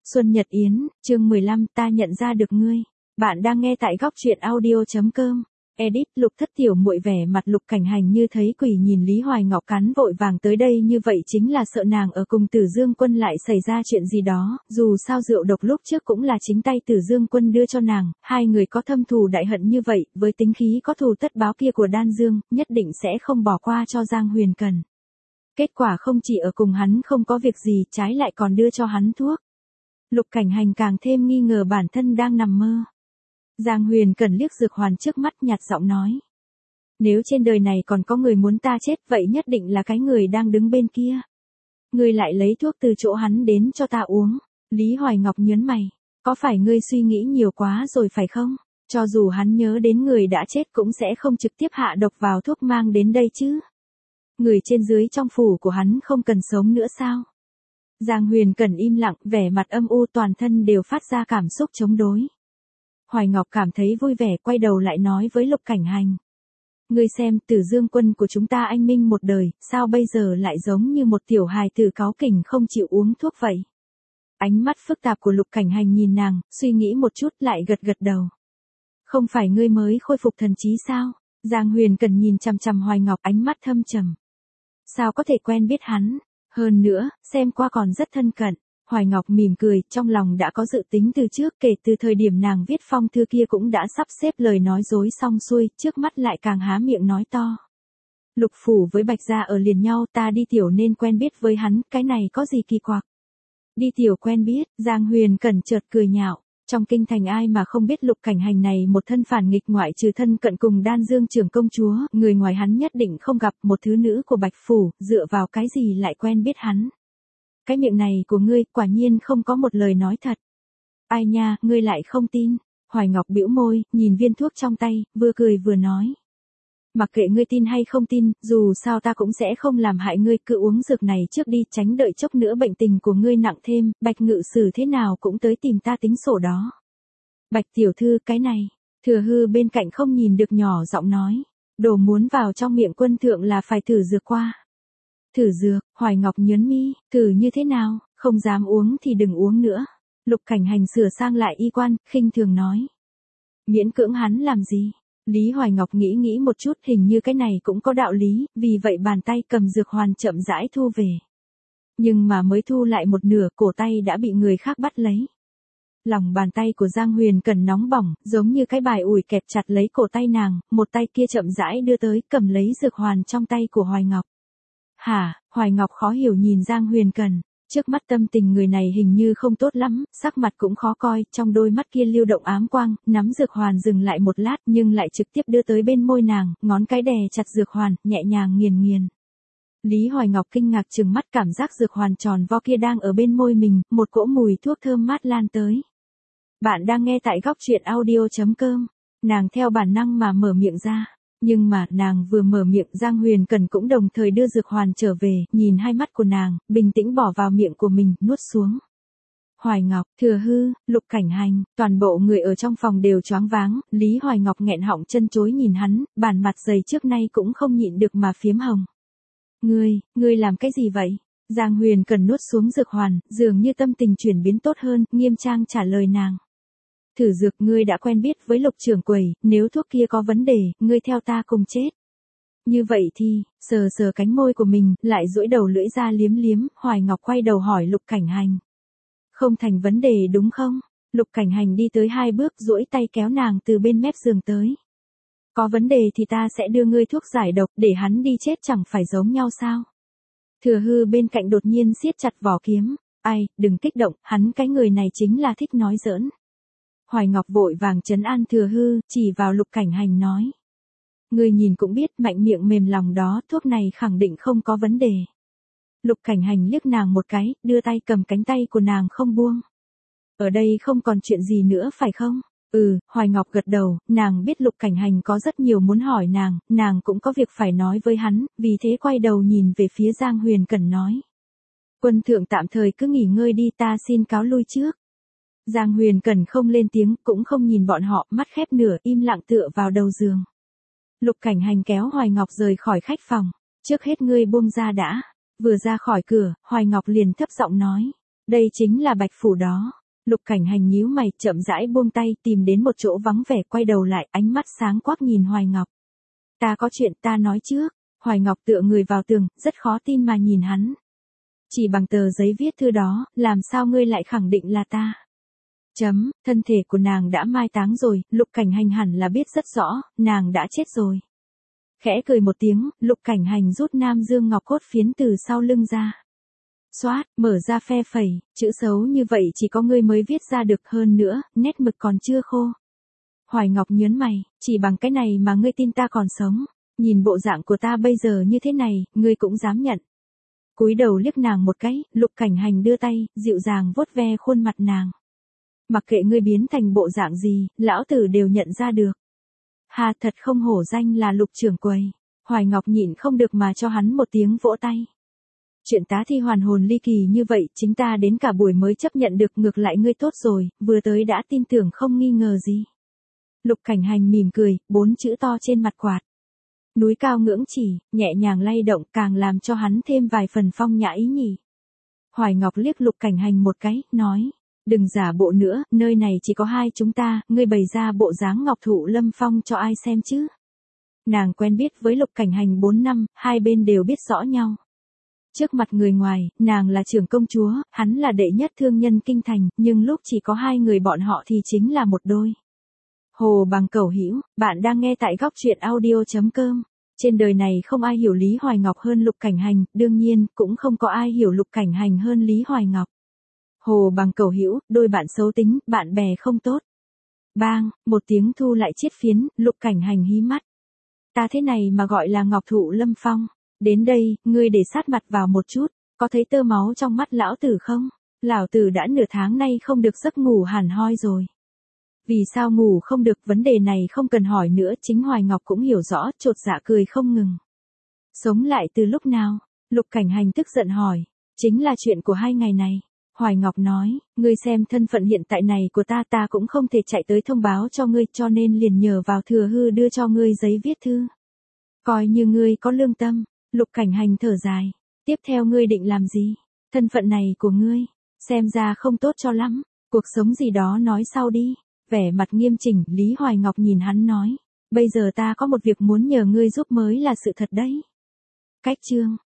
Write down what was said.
Xuân Nhật Yến, chương 15, ta nhận ra được ngươi. Bạn đang nghe tại góc truyện audio.com. Edit. Lục Thất tiểu muội vẻ mặt Lục Cảnh Hành như thấy quỷ nhìn Lý Hoài Ngọc cắn vội vàng tới đây như vậy chính là sợ nàng ở cùng Tử Dương Quân lại xảy ra chuyện gì đó, dù sao rượu độc lúc trước cũng là chính tay Tử Dương Quân đưa cho nàng, hai người có thâm thù đại hận như vậy, với tính khí có thù tất báo kia của Đan Dương, nhất định sẽ không bỏ qua cho Giang Huyền Cần. Kết quả không chỉ ở cùng hắn không có việc gì, trái lại còn đưa cho hắn thuốc. Lục Cảnh Hành càng thêm nghi ngờ bản thân đang nằm mơ. Giang Huyền Cần liếc Dược Hoàn trước mắt nhạt giọng nói. Nếu trên đời này còn có người muốn ta chết vậy nhất định là cái người đang đứng bên kia. Ngươi lại lấy thuốc từ chỗ hắn đến cho ta uống. Lý Hoài Ngọc nhớn mày. Có phải ngươi suy nghĩ nhiều quá rồi phải không? Cho dù hắn nhớ đến người đã chết cũng sẽ không trực tiếp hạ độc vào thuốc mang đến đây chứ. Người trên dưới trong phủ của hắn không cần sống nữa sao? Giang Huyền Cần im lặng, vẻ mặt âm u toàn thân đều phát ra cảm xúc chống đối. Hoài Ngọc cảm thấy vui vẻ quay đầu lại nói với Lục Cảnh Hành. Ngươi xem, Tử Dương Quân của chúng ta anh minh một đời, sao bây giờ lại giống như một tiểu hài tử cáu kỉnh không chịu uống thuốc vậy? Ánh mắt phức tạp của Lục Cảnh Hành nhìn nàng, suy nghĩ một chút lại gật gật đầu. Không phải ngươi mới khôi phục thần trí sao? Giang Huyền Cần nhìn chằm chằm Hoài Ngọc ánh mắt thâm trầm. Sao có thể quen biết hắn? Hơn nữa, xem qua còn rất thân cận. Hoài Ngọc mỉm cười, trong lòng đã có dự tính từ trước, kể từ thời điểm nàng viết phong thư kia cũng đã sắp xếp lời nói dối xong xuôi, trước mắt lại càng há miệng nói to. Lục phủ với Bạch gia ở liền nhau, ta đi tiểu nên quen biết với hắn, cái này có gì kỳ quặc? Đi tiểu quen biết, Giang Huyền Cẩn chợt cười nhạo. Trong kinh thành ai mà không biết Lục Cảnh Hành này một thân phản nghịch ngoại trừ thân cận cùng Đan Dương trưởng công chúa, người ngoài hắn nhất định không gặp, một thứ nữ của Bạch phủ, dựa vào cái gì lại quen biết hắn? Cái miệng này của ngươi quả nhiên không có một lời nói thật. Ai nha, ngươi lại không tin. Hoài Ngọc bĩu môi, nhìn viên thuốc trong tay, vừa cười vừa nói. Mặc kệ ngươi tin hay không tin, dù sao ta cũng sẽ không làm hại ngươi, cứ uống dược này trước đi, tránh đợi chốc nữa bệnh tình của ngươi nặng thêm, Bạch ngự sử thế nào cũng tới tìm ta tính sổ đó. Bạch tiểu thư, cái này, Thừa Hư bên cạnh không nhìn được nhỏ giọng nói. Đồ muốn vào trong miệng quân thượng là phải thử dược qua. Thử dược, Hoài Ngọc nhớn mi, thử như thế nào, không dám uống thì đừng uống nữa. Lục Cảnh Hành sửa sang lại y quan, khinh thường nói. Miễn cưỡng hắn làm gì? Lý Hoài Ngọc nghĩ một chút, hình như cái này cũng có đạo lý, vì vậy bàn tay cầm dược hoàn chậm rãi thu về. Nhưng mà mới thu lại một nửa, cổ tay đã bị người khác bắt lấy. Lòng bàn tay của Giang Huyền Cần nóng bỏng, giống như cái bài ủi kẹp chặt lấy cổ tay nàng, một tay kia chậm rãi đưa tới, cầm lấy dược hoàn trong tay của Hoài Ngọc. Hả? Hoài Ngọc khó hiểu nhìn Giang Huyền Cần. Trước mắt tâm tình người này hình như không tốt lắm, sắc mặt cũng khó coi, trong đôi mắt kia lưu động ám quang, nắm dược hoàn dừng lại một lát nhưng lại trực tiếp đưa tới bên môi nàng, ngón cái đè chặt dược hoàn, nhẹ nhàng nghiền nghiền. Lý Hoài Ngọc kinh ngạc trừng mắt, cảm giác dược hoàn tròn vo kia đang ở bên môi mình, một cỗ mùi thuốc thơm mát lan tới. Bạn đang nghe tại góc truyện audio.com. Nàng theo bản năng mà mở miệng ra. Nhưng mà, nàng vừa mở miệng, Giang Huyền Cần cũng đồng thời đưa dược hoàn trở về, nhìn hai mắt của nàng, bình tĩnh bỏ vào miệng của mình, nuốt xuống. Hoài Ngọc, Thừa Hư, Lục Cảnh Hành, toàn bộ người ở trong phòng đều choáng váng, Lý Hoài Ngọc nghẹn họng chân chối nhìn hắn, bản mặt dày trước nay cũng không nhịn được mà phiếm hồng. Ngươi làm cái gì vậy? Giang Huyền Cần nuốt xuống dược hoàn, dường như tâm tình chuyển biến tốt hơn, nghiêm trang trả lời nàng. Thử dược, ngươi đã quen biết với Lục trưởng quầy, nếu thuốc kia có vấn đề, ngươi theo ta cùng chết. Như vậy thì, sờ cánh môi của mình, lại duỗi đầu lưỡi ra liếm liếm, Hoài Ngọc quay đầu hỏi Lục Cảnh Hành. Không thành vấn đề đúng không? Lục Cảnh Hành đi tới 2 bước, duỗi tay kéo nàng từ bên mép giường tới. Có vấn đề thì ta sẽ đưa ngươi thuốc giải độc, để hắn đi chết chẳng phải giống nhau sao? Thừa Hư bên cạnh đột nhiên siết chặt vỏ kiếm. Ai, đừng kích động, hắn cái người này chính là thích nói giỡn. Hoài Ngọc vội vàng trấn an Thừa Hư, chỉ vào Lục Cảnh Hành nói. Ngươi nhìn cũng biết, mạnh miệng mềm lòng đó, thuốc này khẳng định không có vấn đề. Lục Cảnh Hành liếc nàng một cái, đưa tay cầm cánh tay của nàng không buông. Ở đây không còn chuyện gì nữa phải không? Hoài Ngọc gật đầu, nàng biết Lục Cảnh Hành có rất nhiều muốn hỏi nàng cũng có việc phải nói với hắn, vì thế quay đầu nhìn về phía Giang Huyền Cần nói. Quân thượng tạm thời cứ nghỉ ngơi đi, ta xin cáo lui trước. Giang Huyền Cần không lên tiếng, cũng không nhìn bọn họ, mắt khép nửa, im lặng tựa vào đầu giường. Lục Cảnh Hành kéo Hoài Ngọc rời khỏi khách phòng. Trước hết ngươi buông ra đã. Vừa ra khỏi cửa, Hoài Ngọc liền thấp giọng nói. Đây chính là Bạch phủ đó. Lục Cảnh Hành nhíu mày, chậm rãi buông tay, tìm đến một chỗ vắng vẻ, quay đầu lại, ánh mắt sáng quắc nhìn Hoài Ngọc. Ta có chuyện ta nói trước. Hoài Ngọc tựa người vào tường, rất khó tin mà nhìn hắn. Chỉ bằng tờ giấy viết thư đó, làm sao ngươi lại khẳng định là ta? Thân thể của nàng đã mai táng rồi, Lục Cảnh Hành hẳn là biết rất rõ, nàng đã chết rồi. Khẽ cười một tiếng, Lục Cảnh Hành rút Nam Dương Ngọc cốt phiến từ sau lưng ra. Xoát, mở ra phe phẩy, chữ xấu như vậy chỉ có ngươi mới viết ra được, hơn nữa, nét mực còn chưa khô. Hoài Ngọc nhớn mày, chỉ bằng cái này mà ngươi tin ta còn sống. Nhìn bộ dạng của ta bây giờ như thế này, ngươi cũng dám nhận. Cúi đầu liếc nàng một cái, Lục Cảnh Hành đưa tay, dịu dàng vuốt ve khuôn mặt nàng. Mặc kệ ngươi biến thành bộ dạng gì, lão tử đều nhận ra được. Hà, thật không hổ danh là Lục trưởng quầy. Hoài Ngọc nhịn không được mà cho hắn một tiếng vỗ tay. Chuyện tá thi hoàn hồn ly kỳ như vậy, chính ta đến cả buổi mới chấp nhận được, ngược lại ngươi tốt rồi, vừa tới đã tin tưởng không nghi ngờ gì. Lục Cảnh Hành mỉm cười, 4 chữ to trên mặt quạt. Núi cao ngưỡng chỉ, nhẹ nhàng lay động, càng làm cho hắn thêm vài phần phong nhã ý nhỉ. Hoài Ngọc liếc Lục Cảnh Hành một cái, nói, đừng giả bộ nữa, nơi này chỉ có hai chúng ta, ngươi bày ra bộ dáng Ngọc Thụ Lâm Phong cho ai xem chứ. Nàng quen biết với Lục Cảnh Hành 4 năm, hai bên đều biết rõ nhau. Trước mặt người ngoài, nàng là trưởng công chúa, hắn là đệ nhất thương nhân kinh thành, nhưng lúc chỉ có hai người bọn họ thì chính là một đôi. Hồ Bằng Cẩu Hữu, bạn đang nghe tại góc truyện audio.com. Trên đời này không ai hiểu Lý Hoài Ngọc hơn Lục Cảnh Hành, đương nhiên, cũng không có ai hiểu Lục Cảnh Hành hơn Lý Hoài Ngọc. Hồ Bằng Cẩu Hữu, đôi bạn xấu tính, bạn bè không tốt. Bang, một tiếng thu lại chiếc phiến, Lục Cảnh Hành hí mắt. Ta thế này mà gọi là Ngọc Thụ Lâm Phong. Đến đây, ngươi để sát mặt vào một chút, có thấy tơ máu trong mắt lão tử không? Lão tử đã nửa tháng nay không được giấc ngủ hẳn hoi rồi. Vì sao ngủ không được, vấn đề này không cần hỏi nữa, chính Hoài Ngọc cũng hiểu rõ, chột dạ cười không ngừng. Sống lại từ lúc nào? Lục Cảnh Hành tức giận hỏi. Chính là chuyện của 2 ngày này. Hoài Ngọc nói, ngươi xem thân phận hiện tại này của ta cũng không thể chạy tới thông báo cho ngươi, cho nên liền nhờ vào Thừa Hư đưa cho ngươi giấy viết thư. Coi như ngươi có lương tâm. Lục Cảnh Hành thở dài. Tiếp theo ngươi định làm gì? Thân phận này của ngươi, xem ra không tốt cho lắm. Cuộc sống gì đó nói sau đi. Vẻ mặt nghiêm chỉnh, Lý Hoài Ngọc nhìn hắn nói. Bây giờ ta có một việc muốn nhờ ngươi giúp mới là sự thật đấy. Cách chương.